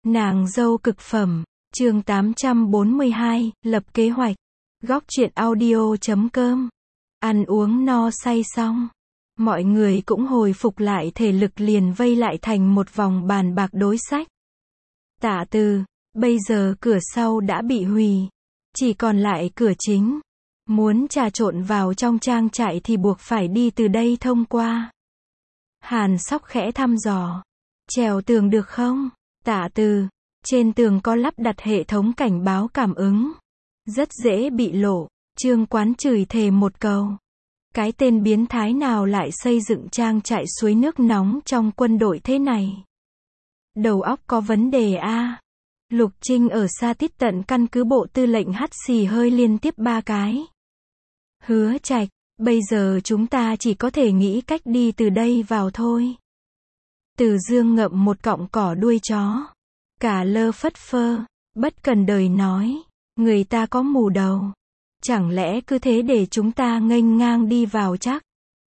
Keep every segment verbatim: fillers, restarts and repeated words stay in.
Nàng dâu cực phẩm, chương tám trăm bốn mươi hai, lập kế hoạch. Góc truyện audio chấm com. Ăn uống no say xong, mọi người cũng hồi phục lại thể lực, liền vây lại thành một vòng bàn bạc đối sách. Tạ Từ, bây giờ cửa sau đã bị hủy, chỉ còn lại cửa chính. Muốn trà trộn vào trong trang trại thì buộc phải đi từ đây thông qua. Hàn Sóc khẽ thăm dò. Trèo tường được không? Tạ Từ, trên tường có lắp đặt hệ thống cảnh báo cảm ứng. Rất dễ bị lộ. Trương Quán chửi thề một câu. Cái tên biến thái nào lại xây dựng trang trại suối nước nóng trong quân đội thế này? Đầu óc có vấn đề a. Lục Trinh ở xa tít tận căn cứ bộ tư lệnh hắt xì hơi liên tiếp ba cái. Hứa Trạch, bây giờ chúng ta chỉ có thể nghĩ cách đi từ đây vào thôi. Từ Dương ngậm một cọng cỏ đuôi chó. Cả lơ phất phơ, bất cần đời nói. Người ta có mù đầu. Chẳng lẽ cứ thế để chúng ta nghênh ngang đi vào chắc?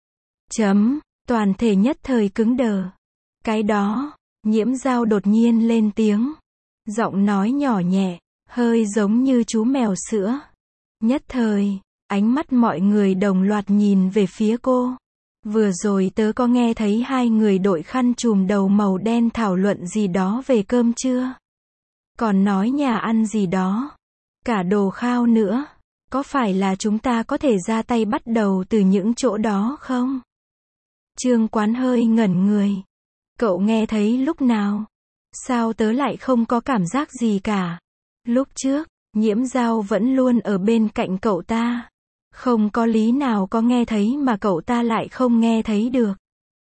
Chấm, toàn thể nhất thời cứng đờ. Cái đó, Nhiễm Dao đột nhiên lên tiếng. Giọng nói nhỏ nhẹ, hơi giống như chú mèo sữa. Nhất thời, ánh mắt mọi người đồng loạt nhìn về phía cô. Vừa rồi tớ có nghe thấy hai người đội khăn trùm đầu màu đen thảo luận gì đó về cơm trưa. Còn nói nhà ăn gì đó. Cả đồ khao nữa. Có phải là chúng ta có thể ra tay bắt đầu từ những chỗ đó không? Trương Quán hơi ngẩn người. Cậu nghe thấy lúc nào? Sao tớ lại không có cảm giác gì cả? Lúc trước, Nhiễm Dao vẫn luôn ở bên cạnh cậu ta. Không có lý nào có nghe thấy mà cậu ta lại không nghe thấy được.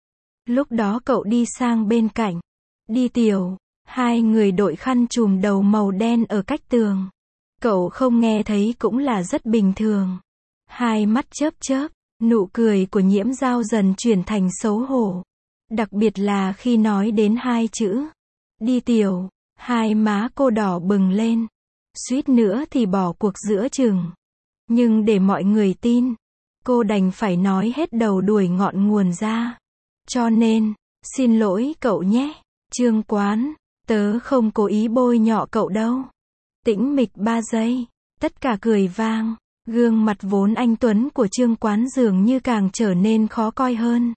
Lúc đó cậu đi sang bên cạnh. Đi tiểu, hai người đội khăn trùm đầu màu đen ở cách tường. Cậu không nghe thấy cũng là rất bình thường. Hai mắt chớp chớp, nụ cười của Nhiễm Dao dần chuyển thành xấu hổ. Đặc biệt là khi nói đến hai chữ. Đi tiểu, hai má cô đỏ bừng lên. Suýt nữa thì bỏ cuộc giữa chừng. Nhưng để mọi người tin, cô đành phải nói hết đầu đuôi ngọn nguồn ra. Cho nên, xin lỗi cậu nhé, Trương Quán, tớ không cố ý bôi nhọ cậu đâu. Tĩnh mịch ba giây, tất cả cười vang, gương mặt vốn anh tuấn của Trương Quán dường như càng trở nên khó coi hơn.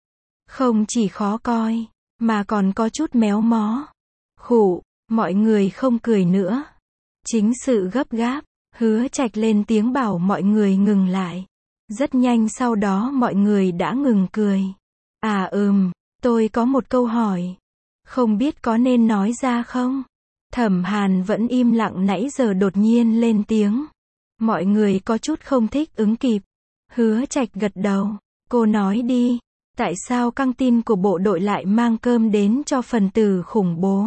Không chỉ khó coi, mà còn có chút méo mó. Khụ, mọi người không cười nữa. Chính sự gấp gáp, Hứa Trạch lên tiếng bảo mọi người ngừng lại. Rất nhanh sau đó mọi người đã ngừng cười. À ừm, tôi có một câu hỏi. Không biết có nên nói ra không? Thẩm Hàn vẫn im lặng nãy giờ đột nhiên lên tiếng. Mọi người có chút không thích ứng kịp. Hứa Trạch gật đầu. Cô nói đi. Tại sao căng tin của bộ đội lại mang cơm đến cho phần tử khủng bố?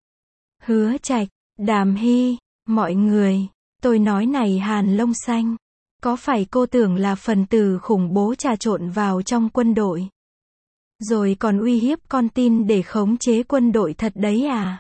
Hứa Trạch, Đàm Hy, mọi người. Tôi nói này Hàn Lông Xanh. Có phải cô tưởng là phần tử khủng bố trà trộn vào trong quân đội? Rồi còn uy hiếp con tin để khống chế quân đội thật đấy à?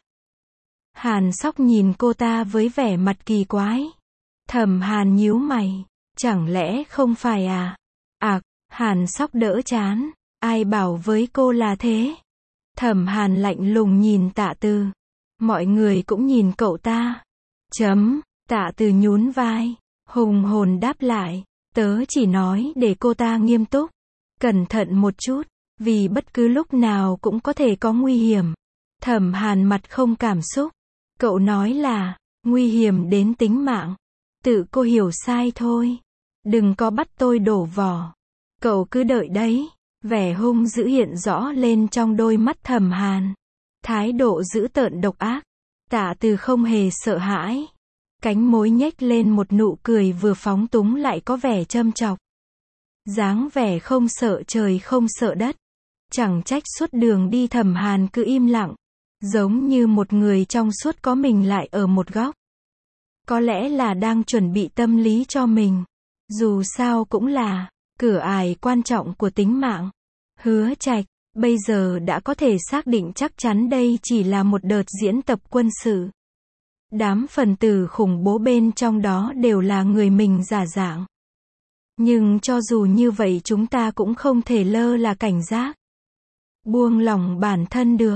Hàn Sóc nhìn cô ta với vẻ mặt kỳ quái. Thẩm Hàn nhíu mày. Chẳng lẽ không phải à? À, Hàn Sóc đỡ chán. Ai bảo với cô là thế? Thẩm Hàn lạnh lùng nhìn Tạ Từ. Mọi người cũng nhìn cậu ta. Chấm, Tạ Từ nhún vai. Hùng hồn đáp lại. Tớ chỉ nói để cô ta nghiêm túc. Cẩn thận một chút. Vì bất cứ lúc nào cũng có thể có nguy hiểm. Thẩm Hàn mặt không cảm xúc. Cậu nói là, nguy hiểm đến tính mạng. Tự cô hiểu sai thôi. Đừng có bắt tôi đổ vỏ. Cậu cứ đợi đấy. Vẻ hung dữ hiện rõ lên trong đôi mắt Thẩm Hàn. Thái độ dữ tợn độc ác. Tạ Từ không hề sợ hãi. Cánh môi nhếch lên một nụ cười vừa phóng túng lại có vẻ châm chọc. Dáng vẻ không sợ trời không sợ đất. Chẳng trách suốt đường đi Thẩm Hàn cứ im lặng. Giống như một người trong suốt có mình lại ở một góc. Có lẽ là đang chuẩn bị tâm lý cho mình. Dù sao cũng là cửa ải quan trọng của tính mạng. Hứa Trạch, bây giờ đã có thể xác định chắc chắn đây chỉ là một đợt diễn tập quân sự. Đám phần tử khủng bố bên trong đó đều là người mình giả dạng. Nhưng cho dù như vậy chúng ta cũng không thể lơ là cảnh giác. Buông lỏng bản thân được.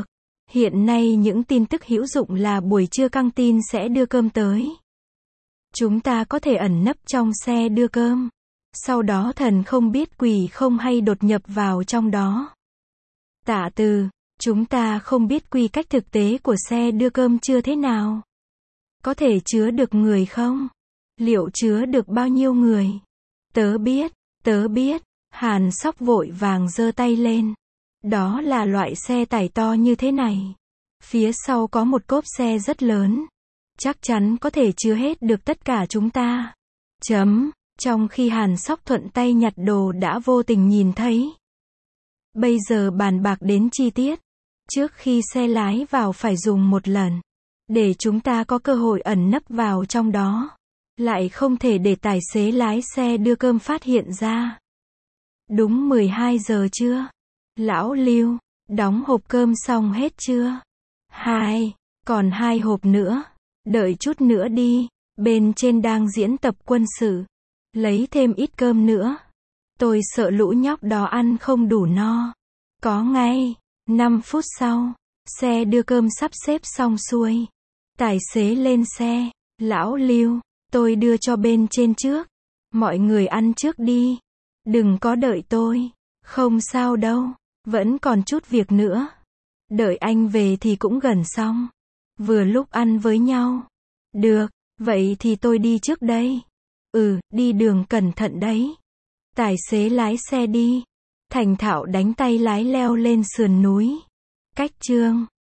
Hiện nay những tin tức hữu dụng là buổi trưa căng tin sẽ đưa cơm tới. Chúng ta có thể ẩn nấp trong xe đưa cơm. Sau đó thần không biết quỷ không hay đột nhập vào trong đó. Tạ Từ, chúng ta không biết quy cách thực tế của xe đưa cơm chưa thế nào. Có thể chứa được người không? Liệu chứa được bao nhiêu người? Tớ biết, tớ biết. Hàn Sóc vội vàng giơ tay lên. Đó là loại xe tải to như thế này. Phía sau có một cốp xe rất lớn. Chắc chắn có thể chứa hết được tất cả chúng ta. Chấm. Trong khi Hàn Sóc thuận tay nhặt đồ đã vô tình nhìn thấy. Bây giờ bàn bạc đến chi tiết. Trước khi xe lái vào phải dùng một lần. Để chúng ta có cơ hội ẩn nấp vào trong đó. Lại không thể để tài xế lái xe đưa cơm phát hiện ra. Đúng mười hai giờ chưa? Lão Lưu, đóng hộp cơm xong hết chưa? Hai, còn hai hộp nữa. Đợi chút nữa đi, bên trên đang diễn tập quân sự. Lấy thêm ít cơm nữa. Tôi sợ lũ nhóc đó ăn không đủ no. Có ngay. năm phút sau, xe đưa cơm sắp xếp xong xuôi. Tài xế lên xe. Lão Lưu, tôi đưa cho bên trên trước. Mọi người ăn trước đi. Đừng có đợi tôi. Không sao đâu. Vẫn còn chút việc nữa. Đợi anh về thì cũng gần xong. Vừa lúc ăn với nhau. Được, vậy thì tôi đi trước đây. Ừ, đi đường cẩn thận đấy. Tài xế lái xe đi. Thành thạo đánh tay lái leo lên sườn núi. Cách chương